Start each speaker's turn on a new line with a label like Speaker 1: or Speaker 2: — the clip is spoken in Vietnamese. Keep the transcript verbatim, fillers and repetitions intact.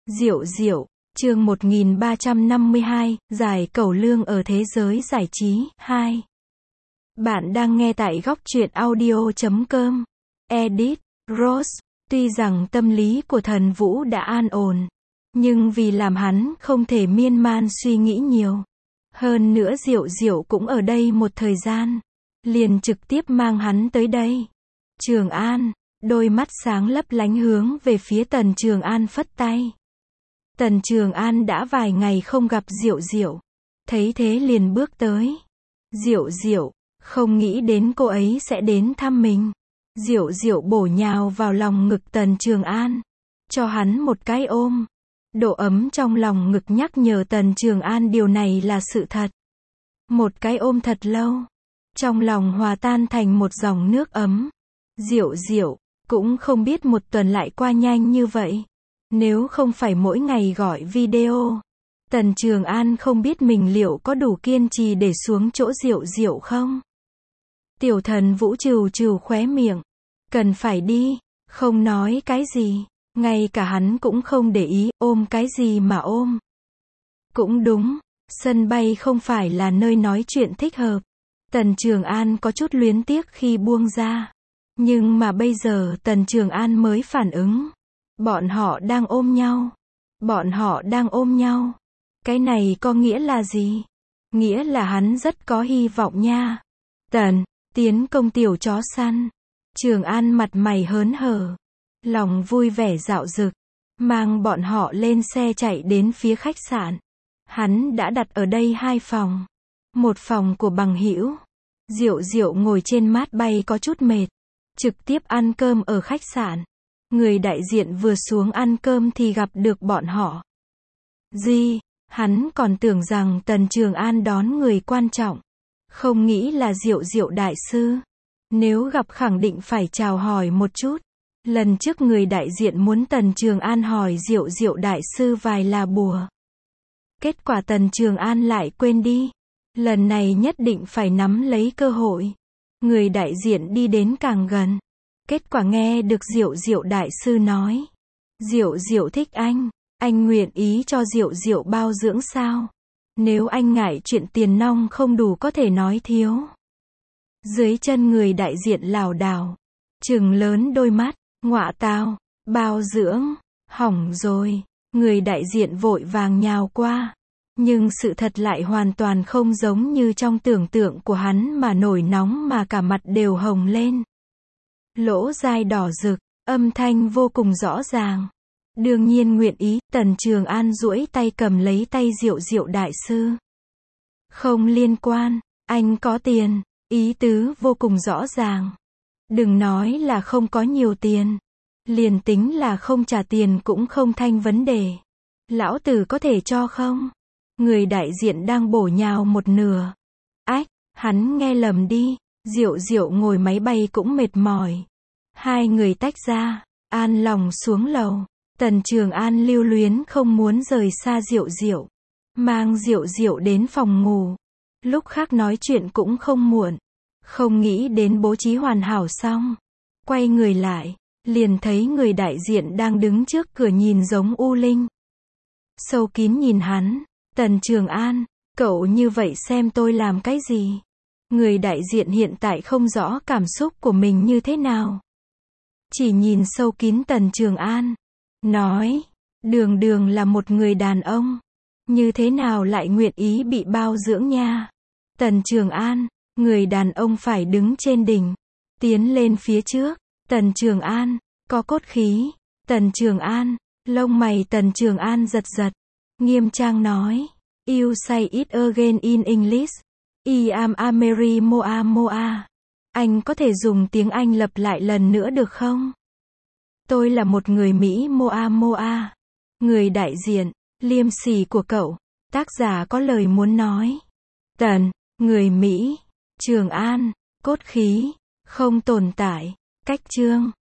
Speaker 1: Diệu diệu, chương một nghìn ba trăm năm mươi hai, giải cẩu lương ở thế giới giải trí, hai. Bạn đang nghe tại góc truyện audio chấm com. Edit, Rose, tuy rằng tâm lý của Thần Vũ đã an ổn, nhưng vì làm hắn không thể miên man suy nghĩ nhiều. Hơn nữa Diệu Diệu cũng ở đây một thời gian, liền trực tiếp mang hắn tới đây. Trường An, đôi mắt sáng lấp lánh hướng về phía Tần Trường An phất tay. Tần Trường An đã vài ngày không gặp Diệu Diệu, thấy thế liền bước tới. Diệu Diệu, không nghĩ đến cô ấy sẽ đến thăm mình. Diệu Diệu bổ nhào vào lòng ngực Tần Trường An, cho hắn một cái ôm. Độ ấm trong lòng ngực nhắc nhở Tần Trường An điều này là sự thật. Một cái ôm thật lâu, trong lòng hòa tan thành một dòng nước ấm. Diệu Diệu, cũng không biết một tuần lại qua nhanh như vậy. Nếu không phải mỗi ngày gọi video, Tần Trường An không biết mình liệu có đủ kiên trì để xuống chỗ Diệu Diệu không. Tiểu Thần Vũ trừ trừ khóe miệng. Cần phải đi, không nói cái gì, ngay cả hắn cũng không để ý, ôm cái gì mà ôm. Cũng đúng, sân bay không phải là nơi nói chuyện thích hợp. Tần Trường An có chút luyến tiếc khi buông ra. Nhưng mà bây giờ Tần Trường An mới phản ứng. Bọn họ đang ôm nhau. Bọn họ đang ôm nhau. Cái này có nghĩa là gì? Nghĩa là hắn rất có hy vọng nha. Tần, tiến công tiểu chó săn. Trường An mặt mày hớn hở, lòng vui vẻ dạo dực, mang bọn họ lên xe chạy đến phía khách sạn. Hắn đã đặt ở đây hai phòng. Một phòng của bằng hữu. Diệu Diệu ngồi trên mát bay có chút mệt, trực tiếp ăn cơm ở khách sạn. Người đại diện vừa xuống ăn cơm thì gặp được bọn họ. Gì? Hắn còn tưởng rằng Tần Trường An đón người quan trọng. Không nghĩ là Diệu Diệu đại sư. Nếu gặp khẳng định phải chào hỏi một chút. Lần trước người đại diện muốn Tần Trường An hỏi Diệu Diệu đại sư vài là bùa. Kết quả Tần Trường An lại quên đi. Lần này nhất định phải nắm lấy cơ hội. Người đại diện đi đến càng gần. Kết quả nghe được Diệu Diệu đại sư nói. Diệu Diệu thích anh. Anh nguyện ý cho Diệu Diệu bao dưỡng sao? Nếu anh ngại chuyện tiền nong không đủ có thể nói thiếu. Dưới chân người đại diện lảo đảo, trừng lớn đôi mắt, ngọa tào, bao dưỡng, hỏng rồi. Người đại diện vội vàng nhào qua. Nhưng sự thật lại hoàn toàn không giống như trong tưởng tượng của hắn mà nổi nóng mà cả mặt đều hồng lên. Lỗ tai đỏ rực, âm thanh vô cùng rõ ràng. Đương nhiên nguyện ý, Tần Trường An duỗi tay cầm lấy tay Diệu Diệu đại sư. Không liên quan, anh có tiền, ý tứ vô cùng rõ ràng. Đừng nói là không có nhiều tiền. Liền tính là không trả tiền cũng không thành vấn đề. Lão tử có thể cho không? Người đại diện đang bổ nhào một nửa. Ách, hắn nghe lầm đi. Diệu Diệu ngồi máy bay cũng mệt mỏi. Hai người tách ra, an lòng xuống lầu. Tần Trường An lưu luyến không muốn rời xa Diệu Diệu. Mang Diệu Diệu đến phòng ngủ. Lúc khác nói chuyện cũng không muộn. Không nghĩ đến bố trí hoàn hảo xong. Quay người lại, liền thấy người đại diện đang đứng trước cửa nhìn giống U Linh. Sâu kín nhìn hắn. Tần Trường An, cậu như vậy xem tôi làm cái gì? Người đại diện hiện tại không rõ cảm xúc của mình như thế nào. Chỉ nhìn sâu kín Tần Trường An. Nói, đường đường là một người đàn ông. Như thế nào lại nguyện ý bị bao dưỡng nha? Tần Trường An, người đàn ông phải đứng trên đỉnh. Tiến lên phía trước. Tần Trường An, có cốt khí. Tần Trường An, lông mày Tần Trường An giật giật. Nghiêm trang nói. You say it again in English. I am Ameri Moa Moa. Anh có thể dùng tiếng Anh lặp lại lần nữa được không? Tôi là một người Mỹ Moa Moa. Người đại diện, liêm sỉ của cậu. Tác giả có lời muốn nói. Tần, người Mỹ. Trường An, cốt khí, không tồn tại. Cách chương.